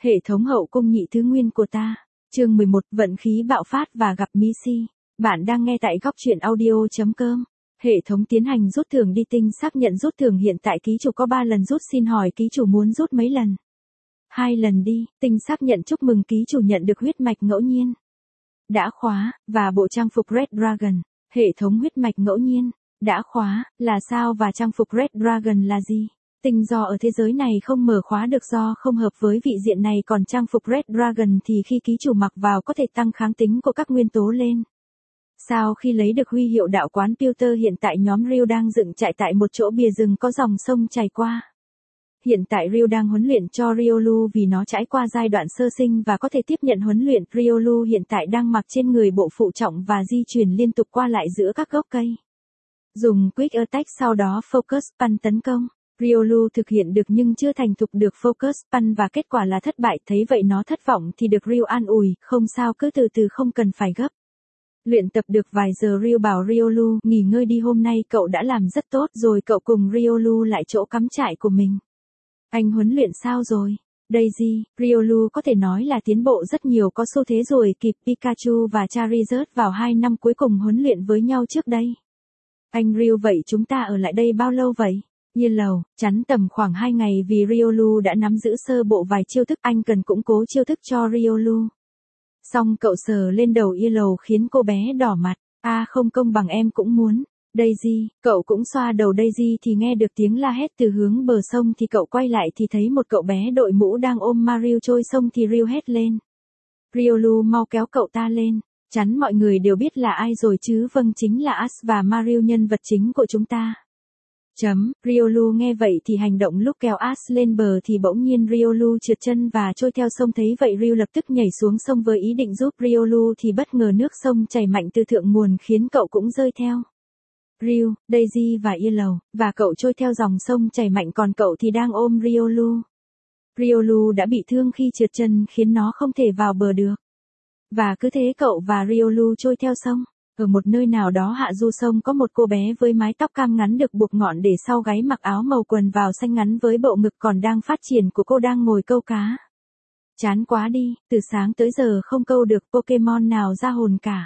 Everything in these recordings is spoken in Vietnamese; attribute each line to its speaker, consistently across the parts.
Speaker 1: Hệ thống hậu cung nhị thứ nguyên của ta. Chương 11, vận khí bạo phát và gặp Missy. Bạn đang nghe tại góc truyện audio.com. Hệ thống tiến hành rút thưởng đi tinh xác nhận rút thưởng hiện tại ký chủ có 3 lần rút, xin hỏi ký chủ muốn rút mấy lần? 2 lần đi, tinh xác nhận chúc mừng ký chủ nhận được huyết mạch ngẫu nhiên. Đã khóa, và bộ trang phục Red Dragon. Hệ thống huyết mạch ngẫu nhiên. Đã khóa, là sao và trang phục Red Dragon là gì? Tinh do ở thế giới này không mở khóa được do không hợp với vị diện này, còn trang phục Red Dragon thì khi ký chủ mặc vào có thể tăng kháng tính của các nguyên tố lên. Sau khi lấy được huy hiệu đạo quán Pewter, hiện tại nhóm Ryu đang dựng trại tại một chỗ bìa rừng có dòng sông chảy qua. Hiện tại Ryu đang huấn luyện cho Riolu vì nó trải qua giai đoạn sơ sinh và có thể tiếp nhận huấn luyện. Riolu hiện tại đang mặc trên người bộ phụ trọng và di chuyển liên tục qua lại giữa các gốc cây. Dùng Quick Attack sau đó Focus Punch tấn công. Riolu thực hiện được nhưng chưa thành thục được Focus Punch và kết quả là thất bại. Thấy vậy nó thất vọng thì được Ryu an ủi, không sao, cứ từ từ, không cần phải gấp. Luyện tập được vài giờ Ryu bảo Riolu nghỉ ngơi đi, hôm nay cậu đã làm rất tốt rồi. Cậu cùng Riolu lại chỗ cắm trại của mình. Anh huấn luyện sao rồi? Daisy, Riolu có thể nói là tiến bộ rất nhiều, có xu thế rồi kịp Pikachu và Charizard vào 2 năm cuối cùng huấn luyện với nhau trước đây. Anh Ryu, vậy chúng ta ở lại đây bao lâu vậy? Yellow, chắn tầm khoảng 2 ngày vì Riolu đã nắm giữ sơ bộ vài chiêu thức, anh cần củng cố chiêu thức cho Riolu. Xong cậu sờ lên đầu Yellow khiến cô bé đỏ mặt. Không công bằng, em cũng muốn. Daisy, cậu cũng xoa đầu Daisy thì nghe được tiếng la hét từ hướng bờ sông, thì cậu quay lại thì thấy một cậu bé đội mũ đang ôm Mario trôi sông thì Ryu hét lên. Riolu mau kéo cậu ta lên. Chắn mọi người đều biết là ai rồi chứ? Vâng, chính là Ash và Mario, nhân vật chính của chúng ta. Riolu nghe vậy thì hành động, lúc kéo Ash lên bờ thì bỗng nhiên Riolu trượt chân và trôi theo sông. Thấy vậy Ryu lập tức nhảy xuống sông với ý định giúp Riolu thì bất ngờ nước sông chảy mạnh từ thượng nguồn khiến cậu cũng rơi theo. Ryu, Daisy và Yellow, và cậu trôi theo dòng sông chảy mạnh, còn cậu thì đang ôm Riolu. Riolu đã bị thương khi trượt chân khiến nó không thể vào bờ được. Và cứ thế cậu và Riolu trôi theo sông. Ở một nơi nào đó hạ du sông có một cô bé với mái tóc cam ngắn được buộc ngọn để sau gáy, mặc áo màu quần vào xanh ngắn với bộ ngực còn đang phát triển của cô đang ngồi câu cá. Chán quá đi, từ sáng tới giờ không câu được Pokemon nào ra hồn cả.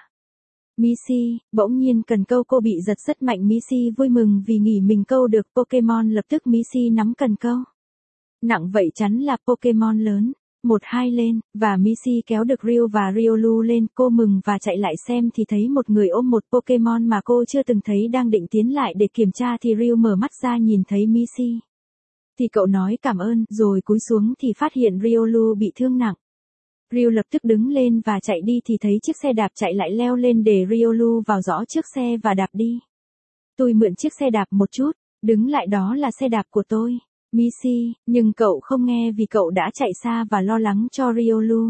Speaker 1: Missy, bỗng nhiên cần câu, cô bị giật rất mạnh. Missy vui mừng vì nghĩ mình câu được Pokemon, lập tức Missy nắm cần câu. Nặng vậy chắn là Pokemon lớn. 1-2 lên, và Missy kéo được Ryu và Riolu lên. Cô mừng và chạy lại xem thì thấy một người ôm một Pokemon mà cô chưa từng thấy, đang định tiến lại để kiểm tra thì Ryu mở mắt ra nhìn thấy Missy. Thì cậu nói cảm ơn, rồi cúi xuống thì phát hiện Riolu bị thương nặng. Ryu lập tức đứng lên và chạy đi thì thấy chiếc xe đạp, chạy lại leo lên để Riolu vào giỏ trước xe và đạp đi. Tôi mượn chiếc xe đạp một chút, đứng lại, đó là xe đạp của tôi. Missy, nhưng cậu không nghe vì cậu đã chạy xa và lo lắng cho Riolu.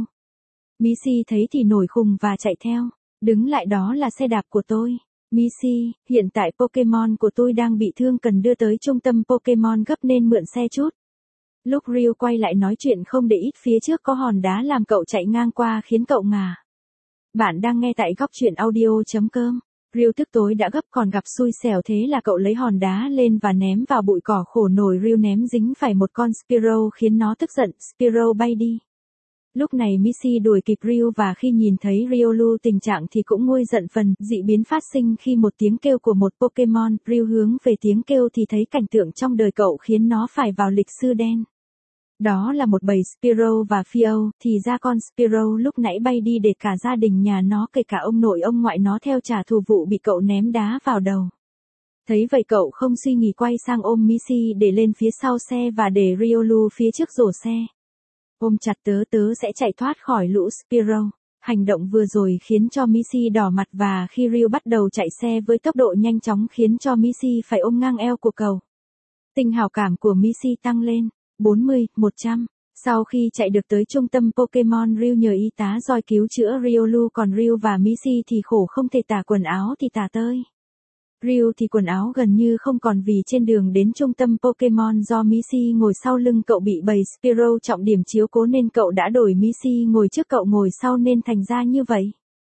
Speaker 1: Missy thấy thì nổi khùng và chạy theo. Đứng lại, đó là xe đạp của tôi. Missy, hiện tại Pokemon của tôi đang bị thương, cần đưa tới trung tâm Pokemon gấp nên mượn xe chút. Lúc Ryu quay lại nói chuyện không để ý, phía trước có hòn đá làm cậu chạy ngang qua khiến cậu ngã. Bạn đang nghe tại góc truyện audio.com. Ryu tức tối đã gấp còn gặp xui xẻo, thế là cậu lấy hòn đá lên và ném vào bụi cỏ. Khổ nổi, Ryu ném dính phải một con Spearow khiến nó tức giận, Spearow bay đi. Lúc này Missy đuổi kịp Ryu và khi nhìn thấy Riolu tình trạng thì cũng nguôi giận phần. Dị biến phát sinh khi một tiếng kêu của một Pokemon. Ryu hướng về tiếng kêu thì thấy cảnh tượng trong đời cậu khiến nó phải vào lịch sư đen. Đó là một bầy Spearow và Fio, thì ra con Spearow lúc nãy bay đi để cả gia đình nhà nó, kể cả ông nội ông ngoại nó, theo trả thù vụ bị cậu ném đá vào đầu. Thấy vậy cậu không suy nghĩ quay sang ôm Missy để lên phía sau xe và để Riolu phía trước rổ xe. Ôm chặt, tớ sẽ chạy thoát khỏi lũ Spearow. Hành động vừa rồi khiến cho Missy đỏ mặt, và khi Ryu bắt đầu chạy xe với tốc độ nhanh chóng khiến cho Missy phải ôm ngang eo của cậu. Tình hảo cảm của Missy tăng lên. 40, 100. Sau khi chạy được tới trung tâm Pokemon, Ryu nhờ y tá roi cứu chữa Riolu, còn Ryu và Missy thì khổ không thể tả quần áo thì tả tơi. Ryu thì quần áo gần như không còn vì trên đường đến trung tâm Pokemon do Missy ngồi sau lưng cậu bị bầy Spearow trọng điểm chiếu cố nên cậu đã đổi Missy ngồi trước, cậu ngồi sau nên thành ra như vậy.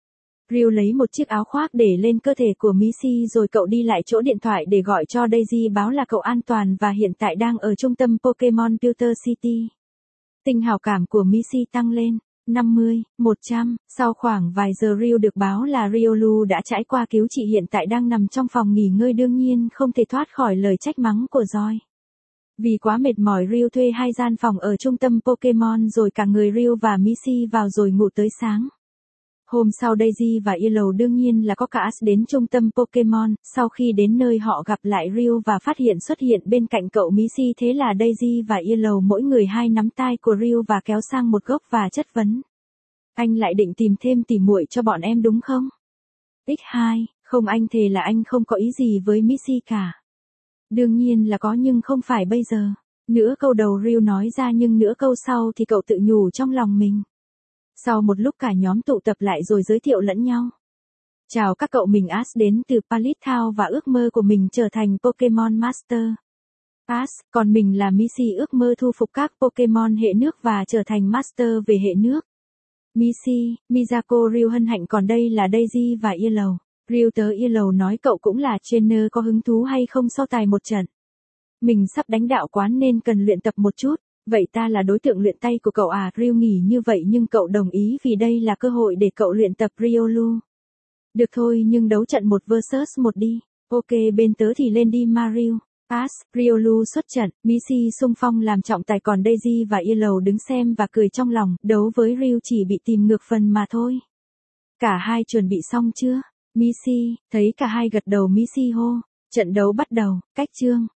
Speaker 1: Ryu lấy một chiếc áo khoác để lên cơ thể của Missy rồi cậu đi lại chỗ điện thoại để gọi cho Daisy báo là cậu an toàn và hiện tại đang ở trung tâm Pokemon Pewter City. Tình hảo cảm của Missy tăng lên. 50, 100, sau khoảng vài giờ Ryu được báo là Riolu đã trải qua cứu trị hiện tại đang nằm trong phòng nghỉ ngơi đương nhiên không thể thoát khỏi lời trách mắng của Joy. Vì quá mệt mỏi Ryu thuê 2 gian phòng ở trung tâm Pokemon rồi cả người Ryu và Missy vào rồi ngủ tới sáng. Hôm sau Daisy và Yellow đương nhiên là có cả Ash đến trung tâm Pokemon, sau khi đến nơi họ gặp lại Ryu và phát hiện xuất hiện bên cạnh cậu Missy thế là Daisy và Yellow mỗi người 2 nắm tay của Ryu và kéo sang một góc và chất vấn. Anh lại định tìm thêm tỉ muội cho bọn em đúng không? X2, không anh thề là anh không có ý gì với Missy cả. Đương nhiên là có nhưng không phải bây giờ. Nửa câu đầu Ryu nói ra nhưng nửa câu sau thì cậu tự nhủ trong lòng mình. Sau một lúc cả nhóm tụ tập lại rồi giới thiệu lẫn nhau. Chào các cậu, mình Ash đến từ Pallet Town và ước mơ của mình trở thành Pokemon Master. Ash, còn mình là Missy ước mơ thu phục các Pokemon hệ nước và trở thành Master về hệ nước. Missy, Miyako Ryu hân hạnh còn đây là Daisy và Yellow. Ryu tớ Yellow nói cậu cũng là trainer có hứng thú hay không so tài một trận. Mình sắp đánh đạo quán nên cần luyện tập một chút. Vậy ta là đối tượng luyện tay của cậu à? Ryu nghỉ như vậy nhưng cậu đồng ý vì đây là cơ hội để cậu luyện tập Riolu. Được thôi nhưng đấu trận 1 vs 1 đi. Ok bên tớ thì lên đi Mario. Ash, Riolu xuất trận, Missy xung phong làm trọng tài còn Daisy và Yellow đứng xem và cười trong lòng, đấu với Ryu chỉ bị tìm ngược phần mà thôi. Cả hai chuẩn bị xong chưa? Missy, thấy cả hai gật đầu Missy hô. Trận đấu bắt đầu, cách chương.